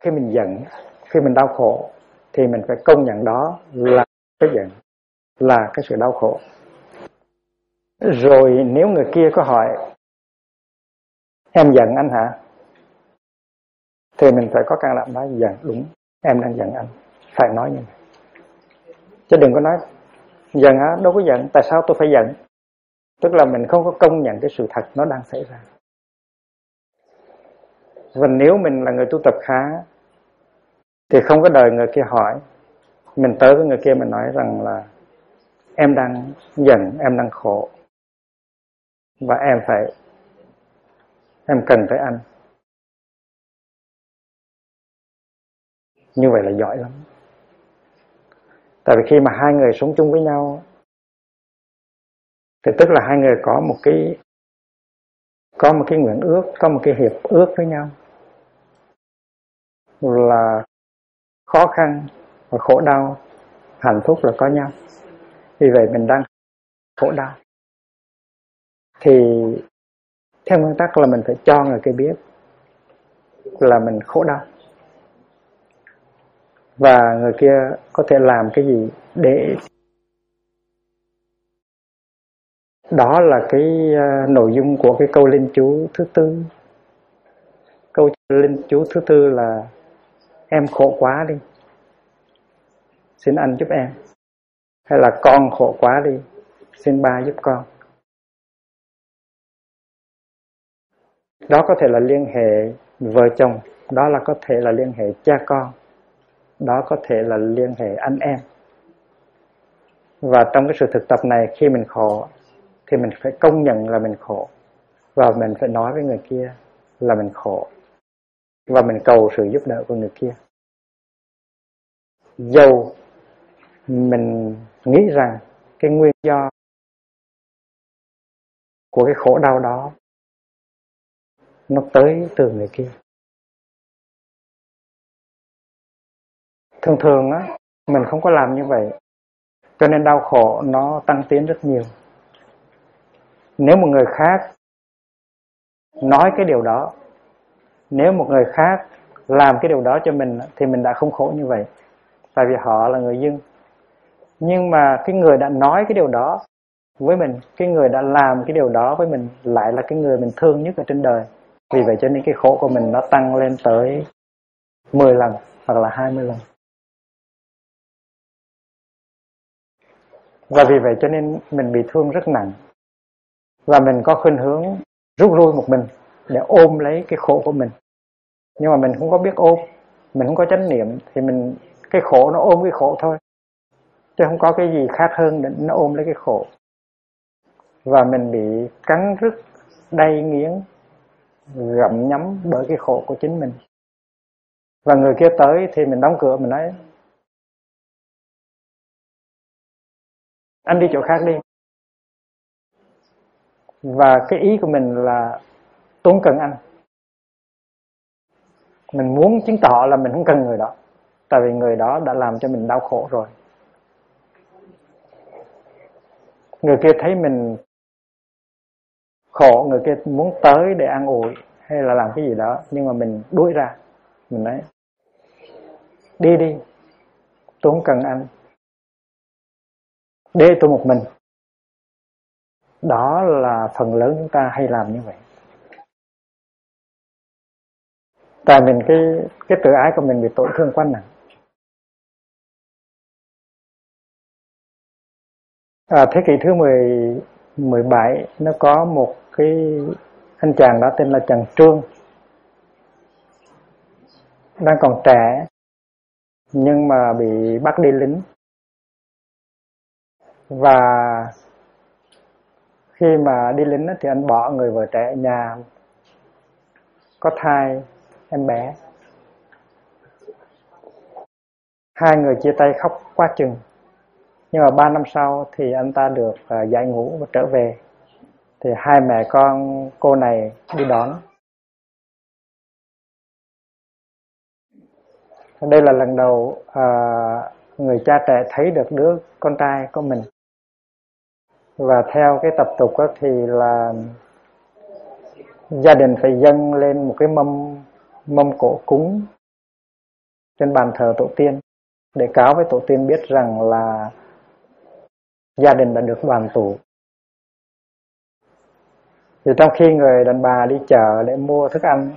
Khi mình giận, khi mình đau khổ thì mình phải công nhận đó là cái giận, là cái sự đau khổ. Rồi nếu người kia có hỏi em giận anh hả, thì mình phải có can đảm nói giận, đúng, em đang giận anh, phải nói như vậy. Chứ đừng có nói giận hả, đâu có giận, tại sao tôi phải giận. Tức là mình không có công nhận cái sự thật nó đang xảy ra. Và nếu mình là người tu tập khá thì không có đợi người kia hỏi, mình tới với người kia mình nói rằng là em đang giận, em đang khổ, và em cần tới anh. Như vậy là giỏi lắm. Tại vì khi mà hai người sống chung với nhau thì tức là hai người có một cái nguyện ước, có một cái hiệp ước với nhau là khó khăn và khổ đau, hạnh phúc là có nhau. Vì vậy mình đang khổ đau thì theo nguyên tắc là mình phải cho người kia biết là mình khổ đau, và người kia có thể làm cái gì để đó là cái nội dung của cái câu linh chú thứ tư. Câu linh chú thứ tư là em khổ quá đi, xin anh giúp em, hay là con khổ quá đi, xin ba giúp con. Đó có thể là liên hệ vợ chồng, đó là có thể là liên hệ cha con, đó có thể là liên hệ anh em. Và trong cái sự thực tập này, khi mình khổ thì mình phải công nhận là mình khổ, và mình phải nói với người kia là mình khổ, và mình cầu sự giúp đỡ của người kia. Dầu mình nghĩ rằng cái nguyên do của cái khổ đau đó nó tới từ người kia. Thường thường á, mình không có làm như vậy, cho nên đau khổ nó tăng tiến rất nhiều. Nếu một người khác nói cái điều đó, nếu một người khác làm cái điều đó cho mình thì mình đã không khổ như vậy, tại vì họ là người dưng. Nhưng mà cái người đã nói cái điều đó với mình, cái người đã làm cái điều đó với mình lại là cái người mình thương nhất ở trên đời. Vì vậy cho nên cái khổ của mình nó tăng lên tới 10 lần hoặc là 20 lần. Và vì vậy cho nên mình bị thương rất nặng, và mình có khuynh hướng rút lui một mình để ôm lấy cái khổ của mình. Nhưng mà mình không có biết ôm, mình không có chánh niệm, thì cái khổ nó ôm cái khổ thôi, chứ không có cái gì khác hơn để nó ôm lấy cái khổ. Và mình bị cắn rứt, đay nghiến, gặm nhấm bởi cái khổ của chính mình. Và người kia tới thì mình đóng cửa, mình nói anh đi chỗ khác đi. Và cái ý của mình là tôi không cần anh. Mình muốn chứng tỏ là mình không cần người đó, tại vì người đó đã làm cho mình đau khổ rồi. Người kia thấy mình khổ, người kia muốn tới để an ủi hay là làm cái gì đó, nhưng mà mình đuổi ra. Mình nói đi đi, tôi không cần anh, để tôi một mình. Đó là phần lớn chúng ta hay làm như vậy. Tại mình cái tự ái của mình bị tổn thương quá nặng. Thế kỷ thứ 17 nó có một cái anh chàng đó tên là chàng Trương, đang còn trẻ nhưng mà bị bắt đi lính. Và khi mà đi lính thì anh bỏ người vợ trẻ ở nhà, có thai em bé. Hai người chia tay khóc quá chừng. Nhưng mà 3 năm sau thì anh ta được giải ngũ và trở về. Thì hai mẹ con cô này đi đón. Đây là lần đầu người cha trẻ thấy được đứa con trai của mình. Và theo cái tập tục đó thì là gia đình phải dâng lên một cái mâm cổ cúng trên bàn thờ tổ tiên để cáo với tổ tiên biết rằng là gia đình đã được đoàn tụ. Thì trong khi người đàn bà đi chợ để mua thức ăn,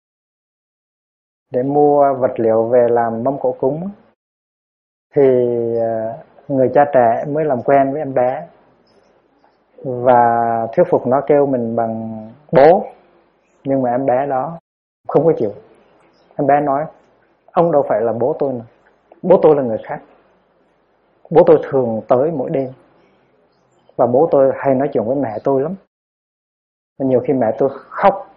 để mua vật liệu về làm mâm cỗ cúng, thì người cha trẻ mới làm quen với em bé và thuyết phục nó kêu mình bằng bố. Nhưng mà em bé đó không có chịu. Em bé nói: ông đâu phải là bố tôi mà. Bố tôi là người khác. Bố tôi thường tới mỗi đêm, và bố tôi hay nói chuyện với mẹ tôi lắm. Và nhiều khi mẹ tôi khóc,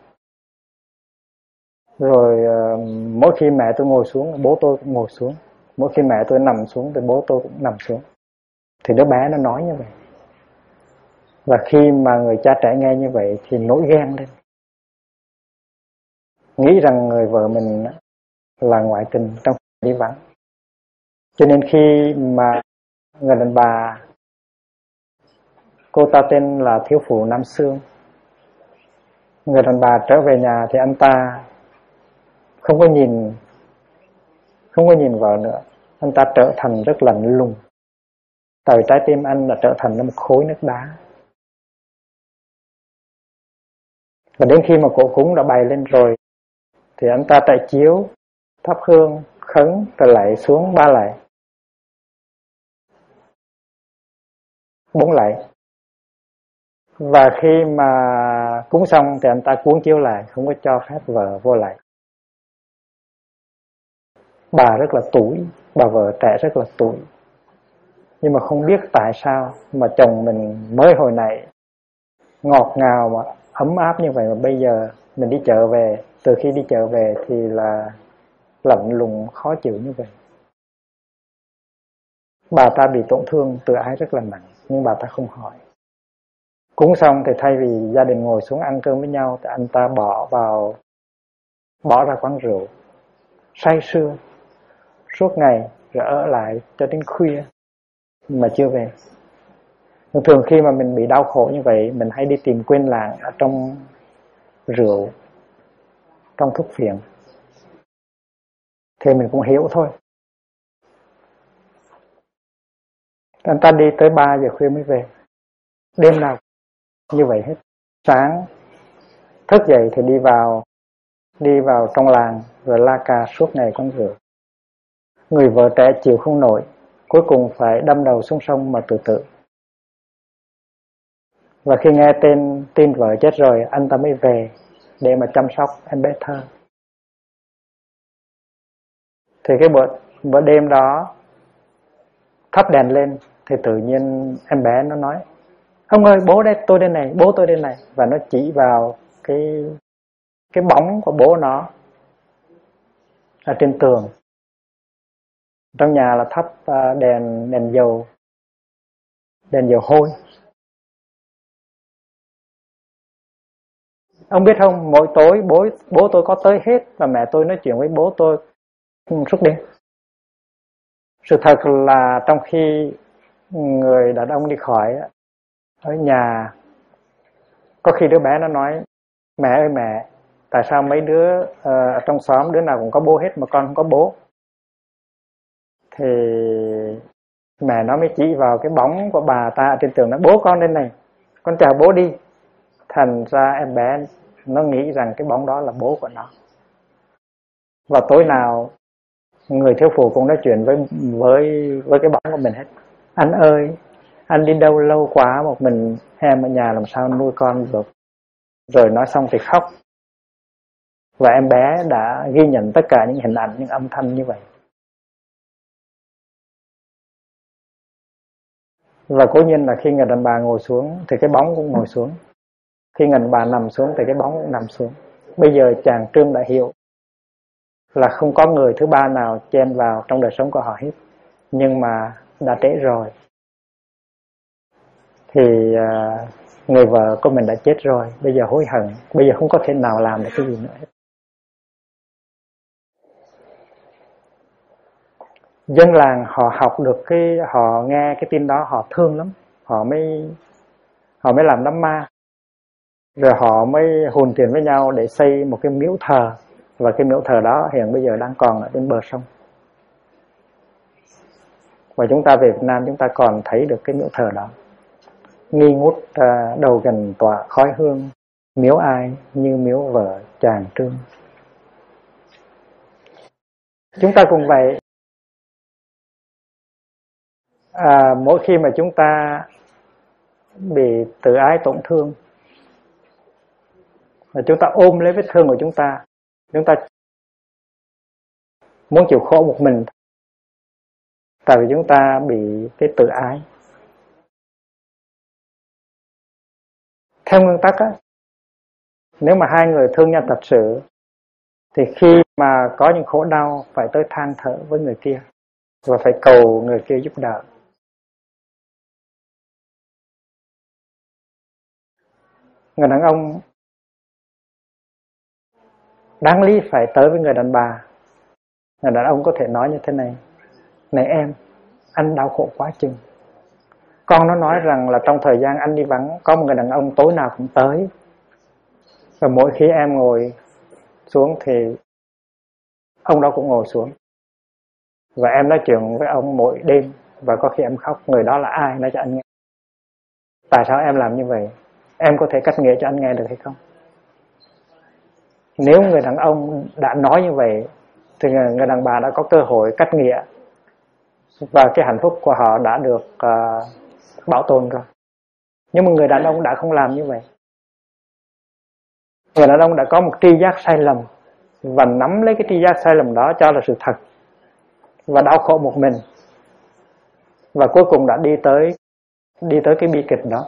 rồi mỗi khi mẹ tôi ngồi xuống, bố tôi cũng ngồi xuống. Mỗi khi mẹ tôi nằm xuống thì bố tôi cũng nằm xuống. Thì đứa bé nó nói như vậy. Và khi mà người cha trẻ nghe như vậy thì nổi ghen lên, nghĩ rằng người vợ mình là ngoại tình trong đi vắng. Cho nên khi mà người đàn bà, cô ta tên là thiếu phụ Nam Sương, người đàn bà trở về nhà thì anh ta không có nhìn vợ nữa. Anh ta trở thành rất lạnh lùng. Tại trái tim anh là trở thành một khối nước đá. Và đến khi mà cỗ cúng đã bày lên rồi thì anh ta trải chiếu, thắp hương, khấn rồi lạy xuống 3 lạy, 4 lạy. Và khi mà cúng xong thì anh ta cuốn chiếu lại, không có cho phép vợ vô lạy. Bà rất là tủi, bà vợ trẻ rất là tủi. Nhưng mà không biết tại sao mà chồng mình mới hồi này ngọt ngào mà ấm áp như vậy, mà bây giờ mình đi chợ về, từ khi đi chợ về thì là lạnh lùng khó chịu như vậy. Bà ta bị tổn thương tự ái rất là nặng, nhưng bà ta không hỏi. Cúng xong thì thay vì gia đình ngồi xuống ăn cơm với nhau thì anh ta bỏ ra quán rượu, say sưa suốt ngày, rồi ở lại cho đến khuya mà chưa về. Thường khi mà mình bị đau khổ như vậy, mình hay đi tìm quên lãng ở trong rượu, trong thuốc phiện. Thì mình cũng hiểu thôi. Anh ta đi tới 3 giờ khuya mới về. Đêm nào như vậy hết. Sáng thức dậy thì đi vào trong làng rồi la cà suốt ngày quán rượu. Người vợ trẻ chịu không nổi, cuối cùng phải đâm đầu xuống sông mà tự tử. Và khi nghe tin vợ chết rồi, anh ta mới về để mà chăm sóc em bé thơ. Thì cái bữa đêm đó thắp đèn lên thì tự nhiên em bé nó nói: ông ơi, bố đây, tôi đây này, bố tôi đây này. Và nó chỉ vào cái bóng của bố nó ở trên tường. Trong nhà là thắp đèn dầu hôi. Ông biết không, mỗi tối bố tôi có tới hết, và mẹ tôi nói chuyện với bố tôi suốt đêm. Sự thật là trong khi người đàn ông đi khỏi, ở nhà có khi đứa bé nó nói: mẹ ơi mẹ, tại sao mấy đứa ở trong xóm đứa nào cũng có bố hết mà con không có bố? Thì mẹ nó mới chỉ vào cái bóng của bà ta ở trên tường, nói: bố con lên này, con chào bố đi. Thành ra em bé nó nghĩ rằng cái bóng đó là bố của nó. Và tối nào người thiếu phụ cũng nói chuyện với cái bóng của mình hết: anh ơi, anh đi đâu lâu quá một mình em ở nhà làm sao nuôi con được. Rồi nói xong thì khóc. Và em bé đã ghi nhận tất cả những hình ảnh, những âm thanh như vậy. Và cố nhiên là khi người đàn bà ngồi xuống thì cái bóng cũng ngồi xuống. Khi người đàn bà nằm xuống thì cái bóng cũng nằm xuống. Bây giờ chàng Trương đã hiểu là không có người thứ ba nào chen vào trong đời sống của họ hết. Nhưng mà đã trễ rồi. Thì người vợ của mình đã chết rồi, bây giờ hối hận, bây giờ không có thể nào làm được cái gì nữa hết. Dân làng họ học được họ nghe cái tin đó họ thương lắm, họ mới làm đám ma, rồi họ mới hùn tiền với nhau để xây một cái miếu thờ, và cái miếu thờ đó hiện bây giờ đang còn ở bên bờ sông. Và chúng ta về Việt Nam chúng ta còn thấy được cái miếu thờ đó, nghi ngút đầu gần tỏa khói hương, miếu ai như miếu vợ chàng Trương. Chúng ta cũng vậy. Mỗi khi mà chúng ta bị tự ái tổn thương, và chúng ta ôm lấy vết thương của chúng ta muốn chịu khổ một mình, tại vì chúng ta bị cái tự ái. Theo nguyên tắc á, nếu mà hai người thương nhau thật sự thì khi mà có những khổ đau phải tới than thở với người kia và phải cầu người kia giúp đỡ. Người đàn ông đáng lý phải tới với người đàn bà. Người đàn ông có thể nói như thế này: này em, anh đau khổ quá chừng. Con nó nói rằng là trong thời gian anh đi vắng, có một người đàn ông tối nào cũng tới, và mỗi khi em ngồi xuống thì ông đó cũng ngồi xuống, và em nói chuyện với ông mỗi đêm, và có khi em khóc. Người đó là ai? Nói cho anh nghe. Tại sao em làm như vậy? Em có thể cách nghĩa cho anh nghe được hay không? Nếu người đàn ông đã nói như vậy thì người đàn bà đã có cơ hội cách nghĩa, và cái hạnh phúc của họ đã được bảo tồn rồi. Nhưng mà người đàn ông đã không làm như vậy. Người đàn ông đã có một tri giác sai lầm và nắm lấy cái tri giác sai lầm đó cho là sự thật, và đau khổ một mình, và cuối cùng đã đi tới cái bi kịch đó.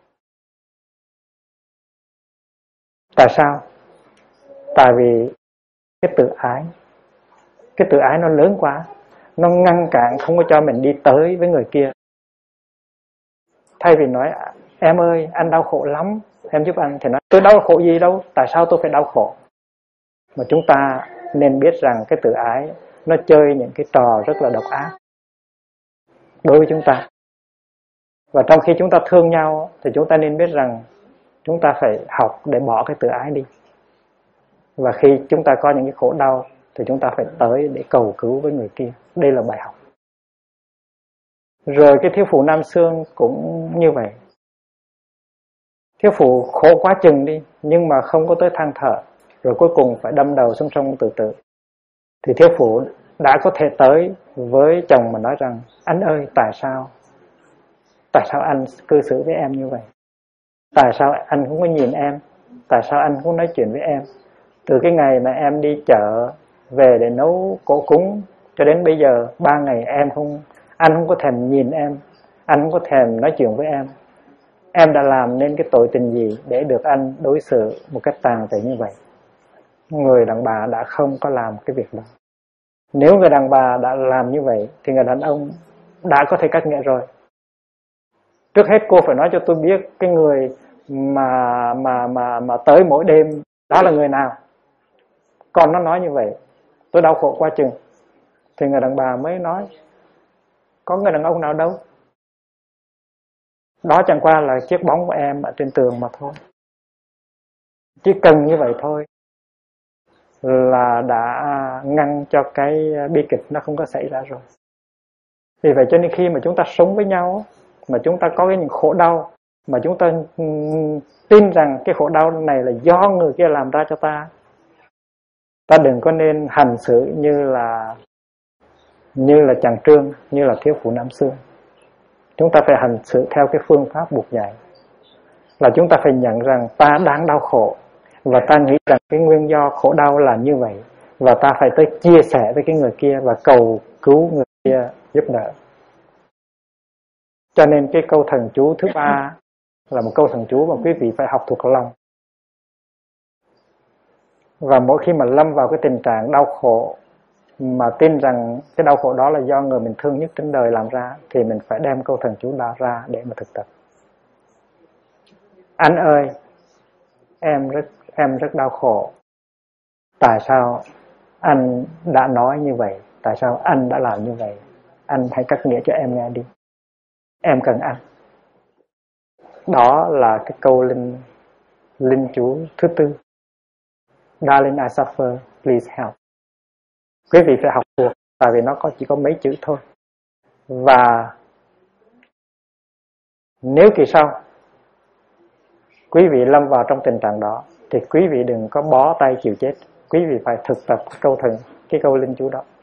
Tại sao? Tại vì cái tự ái nó lớn quá, nó ngăn cản không có cho mình đi tới với người kia. Thay vì nói em ơi anh đau khổ lắm, em giúp anh, thì nói tôi đau khổ gì đâu, tại sao tôi phải đau khổ? Mà chúng ta nên biết rằng cái tự ái nó chơi những cái trò rất là độc ác đối với chúng ta. Và trong khi chúng ta thương nhau thì chúng ta nên biết rằng chúng ta phải học để bỏ cái tự ái đi. Và khi chúng ta có những cái khổ đau thì chúng ta phải tới để cầu cứu với người kia. Đây là bài học. Rồi cái thiếu phụ Nam Xương cũng như vậy. Thiếu phụ khổ quá chừng đi, nhưng mà không có tới than thở, rồi cuối cùng phải đâm đầu xuống sông tự tử. Thì thiếu phụ đã có thể tới với chồng mà nói rằng: anh ơi, tại sao anh cư xử với em như vậy? Tại sao anh không có nhìn em? Tại sao anh không nói chuyện với em? Từ cái ngày mà em đi chợ về để nấu cỗ cúng cho đến bây giờ 3 ngày anh không có thèm nhìn em, anh không có thèm nói chuyện với em. Em đã làm nên cái tội tình gì để được anh đối xử một cách tàn tệ như vậy? Người đàn bà đã không có làm cái việc đó. Nếu người đàn bà đã làm như vậy thì người đàn ông đã có thể cách nghĩa rồi. Trước hết cô phải nói cho tôi biết cái người mà tới mỗi đêm đó là người nào. Còn nó nói như vậy, tôi đau khổ quá chừng, thì người đàn bà mới nói: có người đàn ông nào đâu, đó chẳng qua là chiếc bóng của em ở trên tường mà thôi. Chỉ cần như vậy thôi là đã ngăn cho cái bi kịch nó không có xảy ra rồi. Vì vậy cho nên khi mà chúng ta sống với nhau, mà chúng ta có những khổ đau, mà chúng ta tin rằng cái khổ đau này là do người kia làm ra cho ta, ta đừng có nên hành xử như là chàng Trương, như là thiếu phụ Nam Xương. Chúng ta phải hành xử theo cái phương pháp buộc dạy, là chúng ta phải nhận rằng ta đang đau khổ, và ta nghĩ rằng cái nguyên do khổ đau là như vậy, và ta phải tới chia sẻ với cái người kia và cầu cứu người kia giúp đỡ. Cho nên cái câu thần chú thứ 3 là một câu thần chú mà quý vị phải học thuộc lòng. Và mỗi khi mà lâm vào cái tình trạng đau khổ, mà tin rằng cái đau khổ đó là do người mình thương nhất trên đời làm ra, thì mình phải đem câu thần chú đó ra để mà thực tập. Anh ơi, em rất đau khổ. Tại sao anh đã nói như vậy? Tại sao anh đã làm như vậy? Anh hãy cắt nghĩa cho em nghe đi. Em cần anh. Đó là cái câu linh chú thứ 4. Darling, I suffer, please help. Quý vị phải học thuộc, tại vì nó chỉ có mấy chữ thôi. Và nếu kỳ sau quý vị lâm vào trong tình trạng đó thì quý vị đừng có bó tay chịu chết. Quý vị phải thực tập câu thần, cái câu linh chú đó.